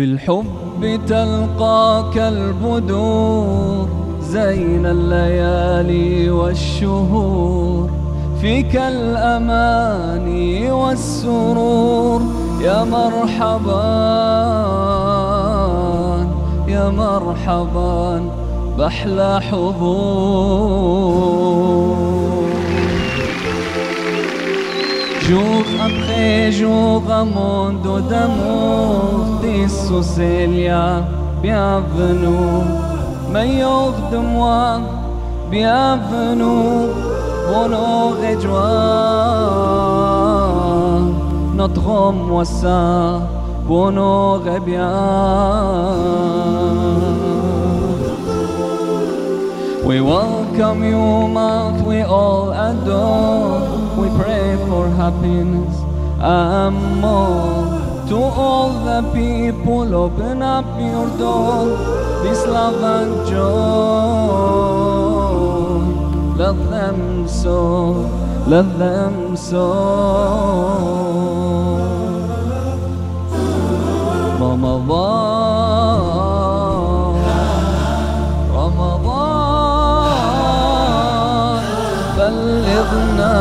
بالحب تلقاك البدور زين الليالي والشهور، فيك الأماني والسرور. يا مرحبا يا مرحبا بأحلى حضور. Jour après jour, un monde d'amour, dissous Célia, bienvenue. Meilleur de moi, bienvenue. Bonheur et joie, notre homme ça, bonheur et bien. We welcome you, Mount, we all adore. We pray for happiness and more. To all the people, open up your door. Peace, love and joy. Let them sow, let them sow. Ramadan, Ramadan, بلغنا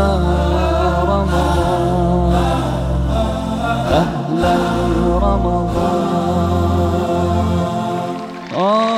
رمضان، أهلا رمضان.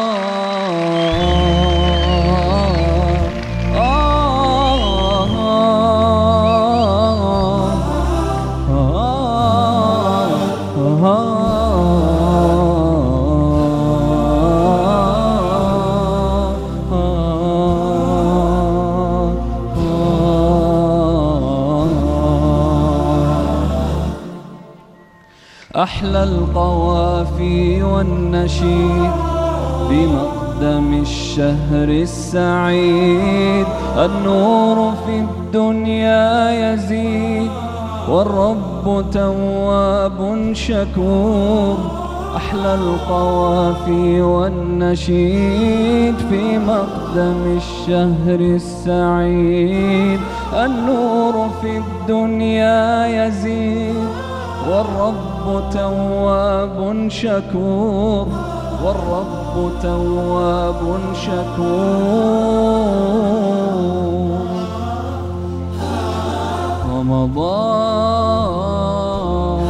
أحلى القوافي والنشيد بمقدم الشهر السعيد. النور في الدنيا يزيد والرب تواب شكور. أحلى القوافي والنشيد في مقدم الشهر السعيد. النور في الدنيا يزيد والرب تواب شكور، والرب تواب شكور. رمضان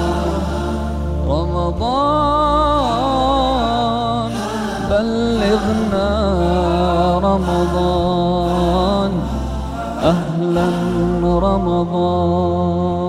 رمضان بلغنا رمضان، أهلا رمضان.